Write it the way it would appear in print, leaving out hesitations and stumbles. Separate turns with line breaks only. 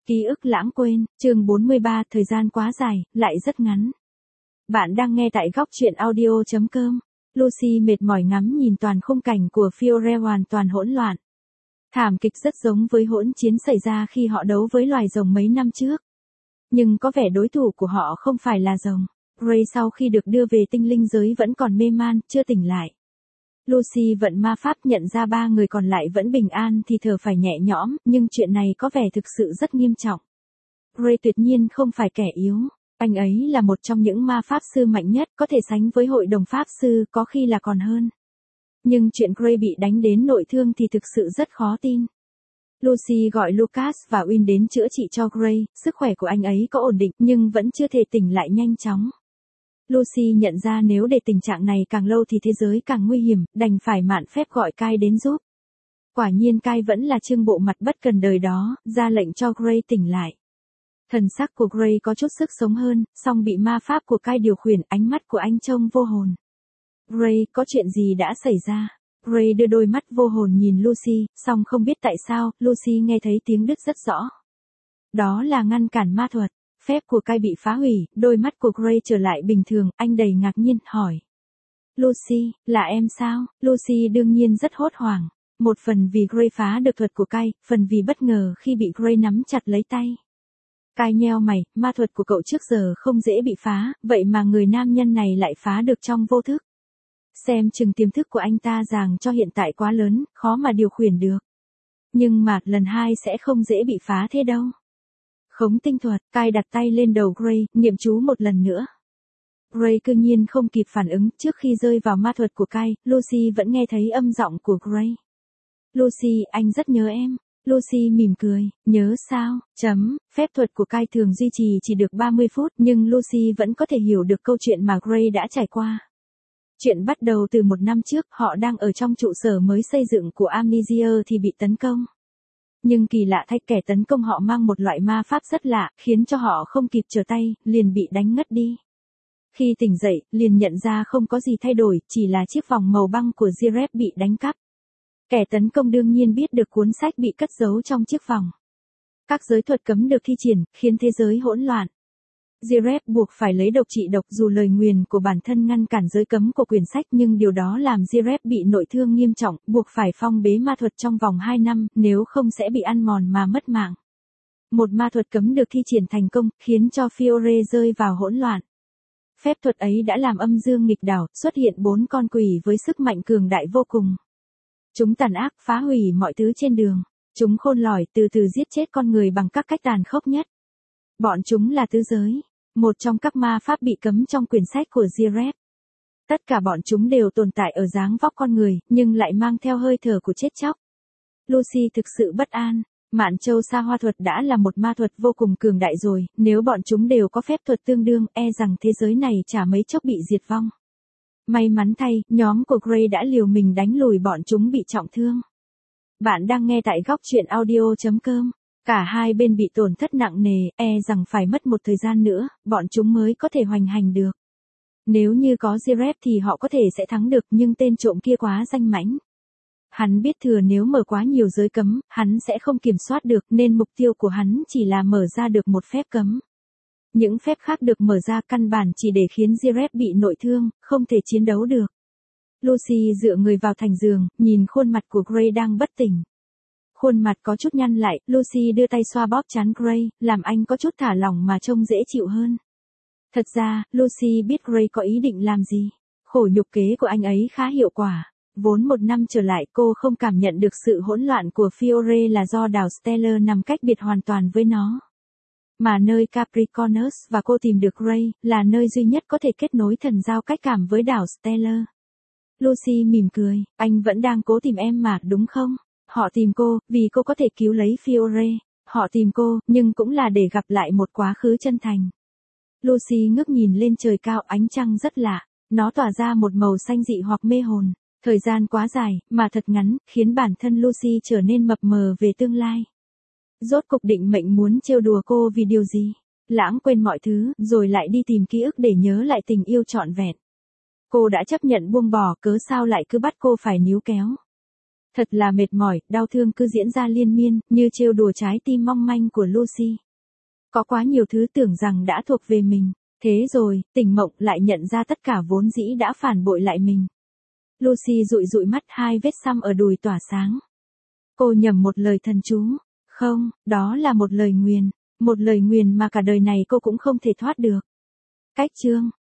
Ký ức lãng quên, chương 43, thời gian quá dài, lại rất ngắn. Bạn đang nghe tại góc truyện audio.com. Lucy mệt mỏi ngắm nhìn toàn khung cảnh của Fiore hoàn toàn hỗn loạn. Thảm kịch rất giống với hỗn chiến xảy ra khi họ đấu với loài rồng mấy năm trước. Nhưng có vẻ đối thủ của họ không phải là rồng. Ray sau khi được đưa về tinh linh giới vẫn còn mê man, chưa tỉnh lại. Lucy vận ma pháp nhận ra 3 người còn lại vẫn bình an thì thở phải nhẹ nhõm, nhưng chuyện này có vẻ thực sự rất nghiêm trọng. Ray tuyệt nhiên không phải kẻ yếu, anh ấy là một trong những ma pháp sư mạnh nhất, có thể sánh với hội đồng pháp sư, có khi là còn hơn. Nhưng chuyện Ray bị đánh đến nội thương thì thực sự rất khó tin. Lucy gọi Lucas và Win đến chữa trị cho Ray, sức khỏe của anh ấy có ổn định nhưng vẫn chưa thể tỉnh lại nhanh chóng. Lucy nhận ra nếu để tình trạng này càng lâu thì thế giới càng nguy hiểm, đành phải mạn phép gọi Kai đến giúp. Quả nhiên Kai vẫn là trương bộ mặt bất cần đời đó, ra lệnh cho Gray tỉnh lại. Thần sắc của Gray có chút sức sống hơn, song bị ma pháp của Kai điều khiển, ánh mắt của anh trông vô hồn. Gray, có chuyện gì đã xảy ra? Gray đưa đôi mắt vô hồn nhìn Lucy, song không biết tại sao, Lucy nghe thấy tiếng đứt rất rõ. Đó là ngăn cản ma thuật. Phép của Kai bị phá hủy, đôi mắt của Gray trở lại bình thường, anh đầy ngạc nhiên, hỏi. Lucy, là em sao? Lucy đương nhiên rất hốt hoảng. Một phần vì Gray phá được thuật của Kai, phần vì bất ngờ khi bị Gray nắm chặt lấy tay. Kai nheo mày, ma thuật của cậu trước giờ không dễ bị phá, vậy mà người nam nhân này lại phá được trong vô thức. Xem chừng tiềm thức của anh ta ràng cho hiện tại quá lớn, khó mà điều khiển được. Nhưng mà lần 2 sẽ không dễ bị phá thế đâu. Khống tinh thuật, Kai đặt tay lên đầu Gray, niệm chú một lần nữa. Gray cương nhiên không kịp phản ứng, trước khi rơi vào ma thuật của Kai, Lucy vẫn nghe thấy âm giọng của Gray. Lucy, anh rất nhớ em. Lucy mỉm cười, nhớ sao? Phép thuật của Kai thường duy trì chỉ được 30 phút, nhưng Lucy vẫn có thể hiểu được câu chuyện mà Gray đã trải qua. Chuyện bắt đầu từ 1 năm trước, họ đang ở trong trụ sở mới xây dựng của Amnesia thì bị tấn công. Nhưng kỳ lạ thay, kẻ tấn công họ mang một loại ma pháp rất lạ, khiến cho họ không kịp trở tay, liền bị đánh ngất đi. Khi tỉnh dậy, liền nhận ra không có gì thay đổi, chỉ là chiếc vòng màu băng của Zirep bị đánh cắp. Kẻ tấn công đương nhiên biết được cuốn sách bị cất giấu trong chiếc vòng. Các giới thuật cấm được thi triển, khiến thế giới hỗn loạn. Zirep buộc phải lấy độc trị độc, dù lời nguyền của bản thân ngăn cản giới cấm của quyển sách, nhưng điều đó làm Zirep bị nội thương nghiêm trọng, buộc phải phong bế ma thuật trong vòng 2 năm, nếu không sẽ bị ăn mòn mà mất mạng. Một ma thuật cấm được thi triển thành công, khiến cho Fiore rơi vào hỗn loạn. Phép thuật ấy đã làm âm dương nghịch đảo, xuất hiện 4 con quỷ với sức mạnh cường đại vô cùng. Chúng tàn ác, phá hủy mọi thứ trên đường. Chúng khôn lỏi, từ từ giết chết con người bằng các cách tàn khốc nhất. Bọn chúng là tứ giới, một trong các ma pháp bị cấm trong quyển sách của Zirep. Tất cả bọn chúng đều tồn tại ở dáng vóc con người, nhưng lại mang theo hơi thở của chết chóc. Lucy thực sự bất an. Mạn châu sa hoa thuật đã là một ma thuật vô cùng cường đại rồi, nếu bọn chúng đều có phép thuật tương đương, e rằng thế giới này chả mấy chốc bị diệt vong. May mắn thay, nhóm của Gray đã liều mình đánh lùi bọn chúng bị trọng thương. Bạn đang nghe tại góc truyện audio.com. Cả hai bên bị tổn thất nặng nề, e rằng phải mất một thời gian nữa, bọn chúng mới có thể hoành hành được. Nếu như có Zirep thì họ có thể sẽ thắng được, nhưng tên trộm kia quá danh mãnh. Hắn biết thừa nếu mở quá nhiều giới cấm, hắn sẽ không kiểm soát được, nên mục tiêu của hắn chỉ là mở ra được một phép cấm. Những phép khác được mở ra căn bản chỉ để khiến Zirep bị nội thương, không thể chiến đấu được. Lucy dựa người vào thành giường, nhìn khuôn mặt của Gray đang bất tỉnh. Khuôn mặt có chút nhăn lại, Lucy đưa tay xoa bóp trán Gray, làm anh có chút thả lỏng mà trông dễ chịu hơn. Thật ra, Lucy biết Gray có ý định làm gì. Khổ nhục kế của anh ấy khá hiệu quả. Vốn 1 năm trở lại cô không cảm nhận được sự hỗn loạn của Fiore là do đảo Stellar nằm cách biệt hoàn toàn với nó. Mà nơi Capricornus và cô tìm được Gray, là nơi duy nhất có thể kết nối thần giao cách cảm với đảo Stellar. Lucy mỉm cười, anh vẫn đang cố tìm em mà, đúng không? Họ tìm cô, vì cô có thể cứu lấy Fiore. Họ tìm cô, nhưng cũng là để gặp lại một quá khứ chân thành. Lucy ngước nhìn lên trời cao, ánh trăng rất lạ. Nó tỏa ra một màu xanh dị hoặc mê hồn. Thời gian quá dài, mà thật ngắn, khiến bản thân Lucy trở nên mập mờ về tương lai. Rốt cục định mệnh muốn trêu đùa cô vì điều gì? Lãng quên mọi thứ, rồi lại đi tìm ký ức để nhớ lại tình yêu trọn vẹn. Cô đã chấp nhận buông bỏ, cớ sao lại cứ bắt cô phải níu kéo? Thật là mệt mỏi, đau thương cứ diễn ra liên miên, như trêu đùa trái tim mong manh của Lucy. Có quá nhiều thứ tưởng rằng đã thuộc về mình. Thế rồi, tỉnh mộng lại nhận ra tất cả vốn dĩ đã phản bội lại mình. Lucy dụi dụi mắt, hai vết xăm ở đùi tỏa sáng. Cô nhẩm một lời thần chú. Không, đó là một lời nguyền. Một lời nguyền mà cả đời này cô cũng không thể thoát được. Cách chương